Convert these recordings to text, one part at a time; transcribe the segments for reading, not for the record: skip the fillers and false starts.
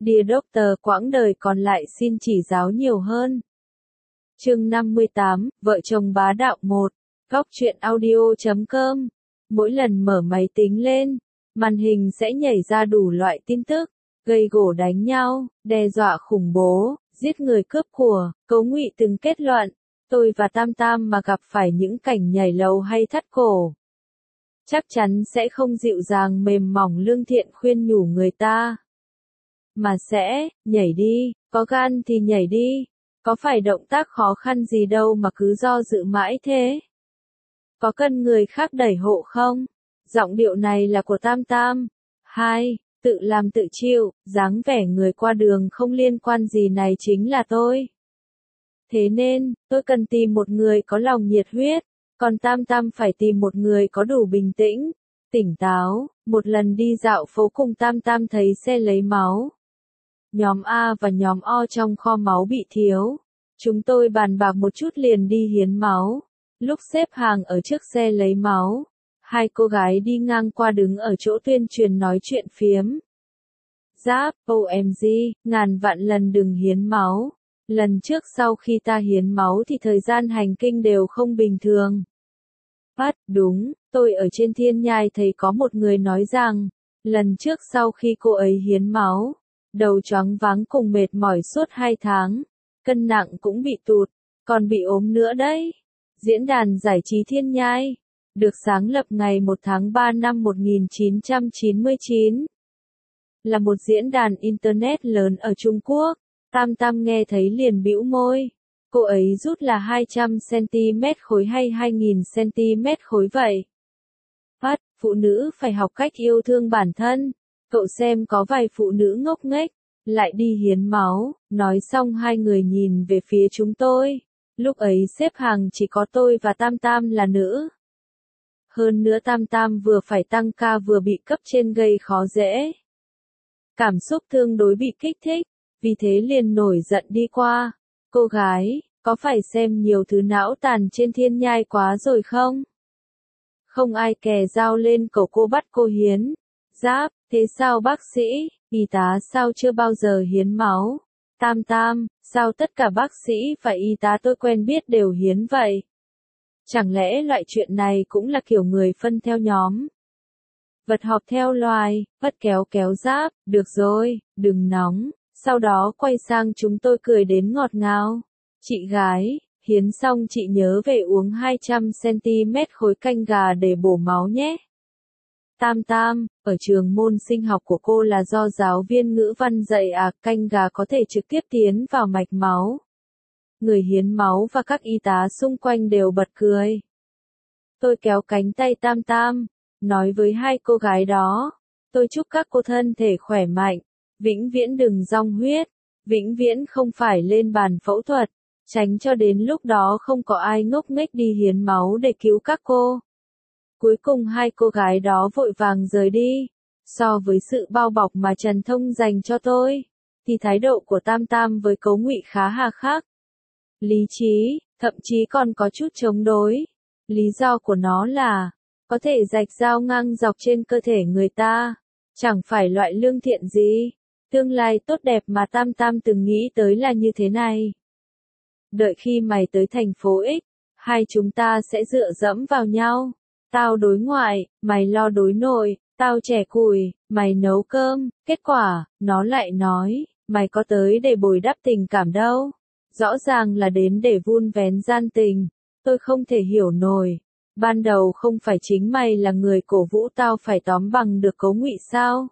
Dear Doctor, quãng đời còn lại xin chỉ giáo nhiều hơn. Chương 58, Vợ chồng bá đạo 1, Góc truyện audio.com. Mỗi lần mở máy tính lên, màn hình sẽ nhảy ra đủ loại tin tức, gây gổ đánh nhau, đe dọa khủng bố, giết người cướp của, cấu ngụy từng kết luận. Tôi và Tam Tam mà gặp phải những cảnh nhảy lầu hay thắt cổ, chắc chắn sẽ không dịu dàng mềm mỏng lương thiện khuyên nhủ người ta, mà sẽ, nhảy đi, có gan thì nhảy đi, có phải động tác khó khăn gì đâu mà cứ do dự mãi thế. Có cần người khác đẩy hộ không? Giọng điệu này là của Tam Tam. 2. Tự làm tự chịu, dáng vẻ người qua đường không liên quan gì này chính là tôi. Thế nên, tôi cần tìm một người có lòng nhiệt huyết, còn Tam Tam phải tìm một người có đủ bình tĩnh, tỉnh táo. Một lần đi dạo phố cùng Tam Tam thấy xe lấy máu. Nhóm A và nhóm O trong kho máu bị thiếu. Chúng tôi bàn bạc một chút liền đi hiến máu. Lúc xếp hàng ở trước xe lấy máu, hai cô gái đi ngang qua đứng ở chỗ tuyên truyền nói chuyện phiếm. Giáp, OMG, ngàn vạn lần đừng hiến máu. Lần trước sau khi ta hiến máu thì thời gian hành kinh đều không bình thường. Đúng, tôi ở trên thiên nhai thấy có một người nói rằng, lần trước sau khi cô ấy hiến máu, đầu choáng váng cùng mệt mỏi suốt 2 tháng, cân nặng cũng bị tụt, còn bị ốm nữa đấy. Diễn đàn giải trí Thiên Nhai, được sáng lập ngày 1 tháng 3 năm 1999, là một diễn đàn Internet lớn ở Trung Quốc. Tam Tam nghe thấy liền bĩu môi. Cô ấy rút là 200cm khối hay 2000cm khối vậy? Phụ nữ phải học cách yêu thương bản thân. Cậu xem có vài phụ nữ ngốc nghếch, lại đi hiến máu. Nói xong hai người nhìn về phía chúng tôi. Lúc ấy xếp hàng chỉ có tôi và Tam Tam là nữ. Hơn nữa Tam Tam vừa phải tăng ca vừa bị cấp trên gây khó dễ. Cảm xúc tương đối bị kích thích, vì thế liền nổi giận đi qua. Cô gái, có phải xem nhiều thứ não tàn trên thiên nhai quá rồi không? Không ai kè dao lên cầu cô bắt cô hiến. Giáp, thế sao bác sĩ, y tá sao chưa bao giờ hiến máu? Tam Tam, sao tất cả bác sĩ và y tá tôi quen biết đều hiến vậy? Chẳng lẽ loại chuyện này cũng là kiểu người phân theo nhóm? Vật họp theo loài, Vất kéo Giáp, được rồi, đừng nóng. Sau đó quay sang chúng tôi cười đến ngọt ngào. Chị gái, hiến xong chị nhớ về uống 200cm khối canh gà để bổ máu nhé. Tam Tam, ở trường môn sinh học của cô là do giáo viên ngữ văn dạy à, canh gà có thể trực tiếp tiến vào mạch máu. Người hiến máu và các y tá xung quanh đều bật cười. Tôi kéo cánh tay Tam Tam, nói với hai cô gái đó, tôi chúc các cô thân thể khỏe mạnh, vĩnh viễn đừng rong huyết, vĩnh viễn không phải lên bàn phẫu thuật, tránh cho đến lúc đó không có ai ngốc nghếch đi hiến máu để cứu các cô. Cuối cùng hai cô gái đó vội vàng rời đi. So với sự bao bọc mà Trần Thông dành cho tôi, thì thái độ của Tam Tam với Cấu Ngụy khá hà khắc. Lý trí, thậm chí còn có chút chống đối. Lý do của nó là, có thể rạch dao ngang dọc trên cơ thể người ta. Chẳng phải loại lương thiện gì. Tương lai tốt đẹp mà Tam Tam từng nghĩ tới là như thế này. Đợi khi mày tới thành phố X, hai chúng ta sẽ dựa dẫm vào nhau. Tao đối ngoại, mày lo đối nội, tao chẻ củi, mày nấu cơm. Kết quả, nó lại nói, mày có tới để bồi đắp tình cảm đâu. Rõ ràng là đến để vun vén gian tình. Tôi không thể hiểu nổi. Ban đầu không phải chính mày là người cổ vũ tao phải tóm bằng được Cấu Ngụy sao?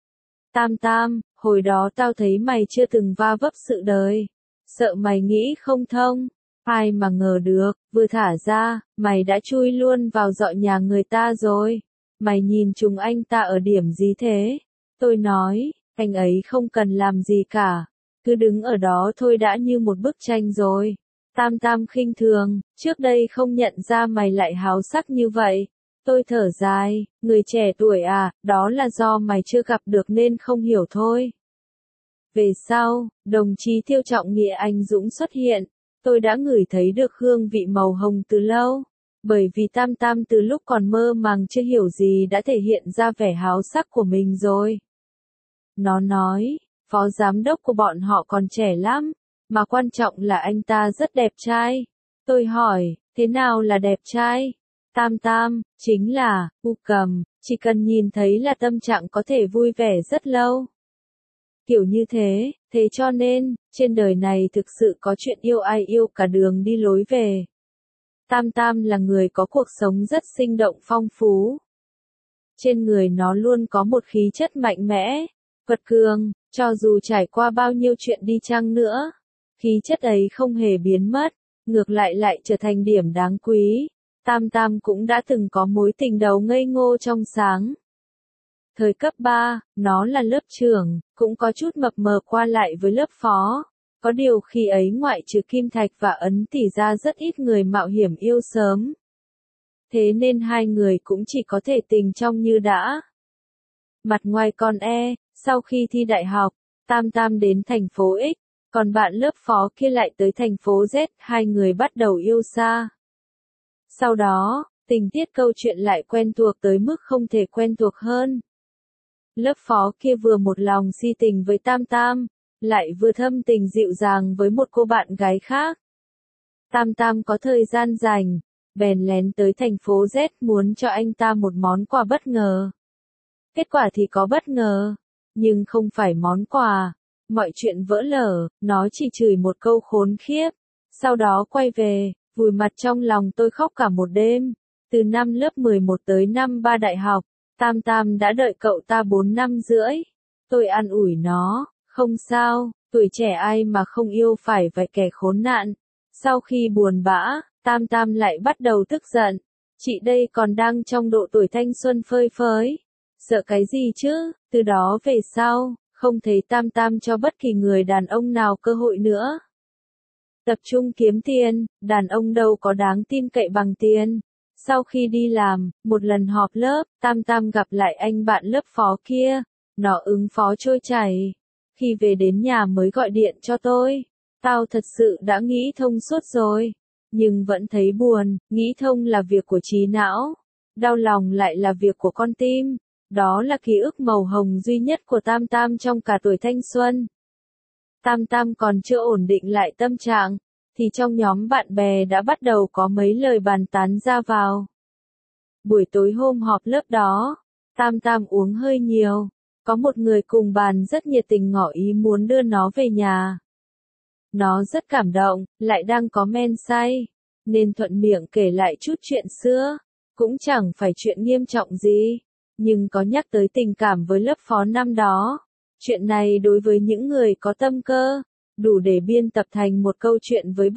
Tam Tam, hồi đó tao thấy mày chưa từng va vấp sự đời. Sợ mày nghĩ không thông. Ai mà ngờ được, vừa thả ra, mày đã chui luôn vào dọ nhà người ta rồi. Mày nhìn chúng anh ta ở điểm gì thế? Tôi nói, anh ấy không cần làm gì cả. Cứ đứng ở đó thôi đã như một bức tranh rồi. Tam Tam khinh thường, trước đây không nhận ra mày lại háo sắc như vậy. Tôi thở dài, người trẻ tuổi à, đó là do mày chưa gặp được nên không hiểu thôi. Về sau, đồng chí Tiêu Trọng Nghĩa anh dũng xuất hiện. Tôi đã ngửi thấy được hương vị màu hồng từ lâu, bởi vì Tam Tam từ lúc còn mơ màng chưa hiểu gì đã thể hiện ra vẻ háo sắc của mình rồi. Nó nói, phó giám đốc của bọn họ còn trẻ lắm, mà quan trọng là anh ta rất đẹp trai. Tôi hỏi, thế nào là đẹp trai? Tam Tam, chính là, U Cầm, chỉ cần nhìn thấy là tâm trạng có thể vui vẻ rất lâu. Kiểu như thế, thế cho nên, trên đời này thực sự có chuyện yêu ai yêu cả đường đi lối về. Tam Tam là người có cuộc sống rất sinh động phong phú. Trên người nó luôn có một khí chất mạnh mẽ, quật cường, cho dù trải qua bao nhiêu chuyện đi chăng nữa. Khí chất ấy không hề biến mất, ngược lại lại trở thành điểm đáng quý. Tam Tam cũng đã từng có mối tình đầu ngây ngô trong sáng. Thời cấp 3, nó là lớp trưởng, cũng có chút mập mờ qua lại với lớp phó. Có điều khi ấy ngoại trừ Kim Thạch và Ấn Tỷ ra rất ít người mạo hiểm yêu sớm. Thế nên hai người cũng chỉ có thể tình trong như đã. Mặt ngoài con sau khi thi đại học, Tam Tam đến thành phố X, còn bạn lớp phó kia lại tới thành phố Z, hai người bắt đầu yêu xa. Sau đó, tình tiết câu chuyện lại quen thuộc tới mức không thể quen thuộc hơn. Lớp phó kia vừa một lòng si tình với Tam Tam, lại vừa thâm tình dịu dàng với một cô bạn gái khác. Tam Tam có thời gian rảnh, bèn lén tới thành phố Z muốn cho anh ta một món quà bất ngờ. Kết quả thì có bất ngờ, nhưng không phải món quà. Mọi chuyện vỡ lở, nó chỉ chửi một câu khốn khiếp. Sau đó quay về, vùi mặt trong lòng tôi khóc cả một đêm. Từ năm lớp 11 tới năm 3 đại học, Tam Tam đã đợi cậu ta 4 năm rưỡi. Tôi an ủi nó, không sao, tuổi trẻ ai mà không yêu phải vài kẻ khốn nạn. Sau khi buồn bã, Tam Tam lại bắt đầu tức giận. Chị đây còn đang trong độ tuổi thanh xuân phơi phới. Sợ cái gì chứ, từ đó về sau, không thấy Tam Tam cho bất kỳ người đàn ông nào cơ hội nữa. Tập trung kiếm tiền, đàn ông đâu có đáng tin cậy bằng tiền. Sau khi đi làm, một lần họp lớp, Tam Tam gặp lại anh bạn lớp phó kia. Nó ứng phó trôi chảy. Khi về đến nhà mới gọi điện cho tôi. Tao thật sự đã nghĩ thông suốt rồi. Nhưng vẫn thấy buồn, nghĩ thông là việc của trí não. Đau lòng lại là việc của con tim. Đó là ký ức màu hồng duy nhất của Tam Tam trong cả tuổi thanh xuân. Tam Tam còn chưa ổn định lại tâm trạng, thì trong nhóm bạn bè đã bắt đầu có mấy lời bàn tán ra vào. Buổi tối hôm họp lớp đó, Tam Tam uống hơi nhiều, có một người cùng bàn rất nhiệt tình ngỏ ý muốn đưa nó về nhà. Nó rất cảm động, lại đang có men say, nên thuận miệng kể lại chút chuyện xưa, cũng chẳng phải chuyện nghiêm trọng gì, nhưng có nhắc tới tình cảm với lớp phó năm đó. Chuyện này đối với những người có tâm cơ, đủ để biên tập thành một câu chuyện với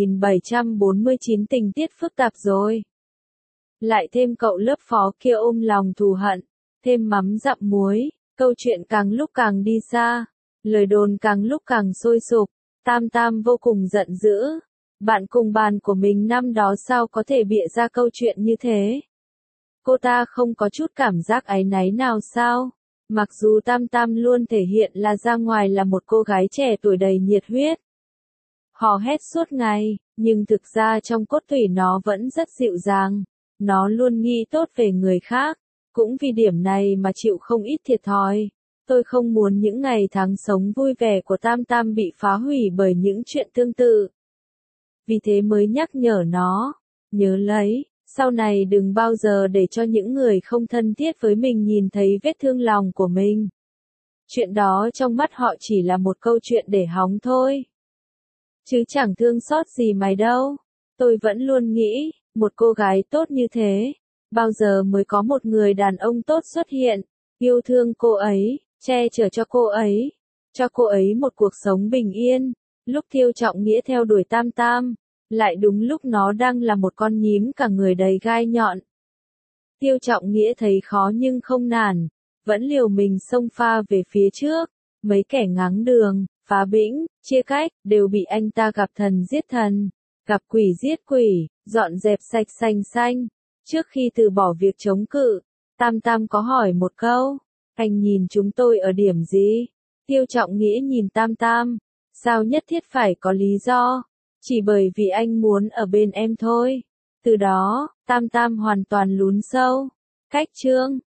7.749 tình tiết phức tạp rồi. Lại thêm cậu lớp phó kia ôm lòng thù hận, thêm mắm dặm muối, câu chuyện càng lúc càng đi xa, lời đồn càng lúc càng sôi sục, Tam Tam vô cùng giận dữ. Bạn cùng bàn của mình năm đó sao có thể bịa ra câu chuyện như thế? Cô ta không có chút cảm giác áy náy nào sao? Mặc dù Tam Tam luôn thể hiện là ra ngoài là một cô gái trẻ tuổi đầy nhiệt huyết, hò hét suốt ngày, nhưng thực ra trong cốt tủy nó vẫn rất dịu dàng. Nó luôn nghĩ tốt về người khác, cũng vì điểm này mà chịu không ít thiệt thòi. Tôi không muốn những ngày tháng sống vui vẻ của Tam Tam bị phá hủy bởi những chuyện tương tự. Vì thế mới nhắc nhở nó, nhớ lấy, sau này đừng bao giờ để cho những người không thân thiết với mình nhìn thấy vết thương lòng của mình. Chuyện đó trong mắt họ chỉ là một câu chuyện để hóng thôi. Chứ chẳng thương xót gì mày đâu. Tôi vẫn luôn nghĩ, một cô gái tốt như thế, bao giờ mới có một người đàn ông tốt xuất hiện, yêu thương cô ấy, che chở cho cô ấy một cuộc sống bình yên. Lúc Tiêu Trọng Nghĩa theo đuổi Tam Tam, lại đúng lúc nó đang là một con nhím cả người đầy gai nhọn. Tiêu Trọng Nghĩa thấy khó nhưng không nản, vẫn liều mình xông pha về phía trước. Mấy kẻ ngáng đường, phá bĩnh, chia cách, đều bị anh ta gặp thần giết thần, gặp quỷ giết quỷ, dọn dẹp sạch sành xanh. Trước khi từ bỏ việc chống cự, Tam Tam có hỏi một câu, anh nhìn chúng tôi ở điểm gì? Tiêu Trọng Nghĩa nhìn Tam Tam, sao nhất thiết phải có lý do? Chỉ bởi vì anh muốn ở bên em thôi. Từ đó, Tam Tam hoàn toàn lún sâu. Cách chương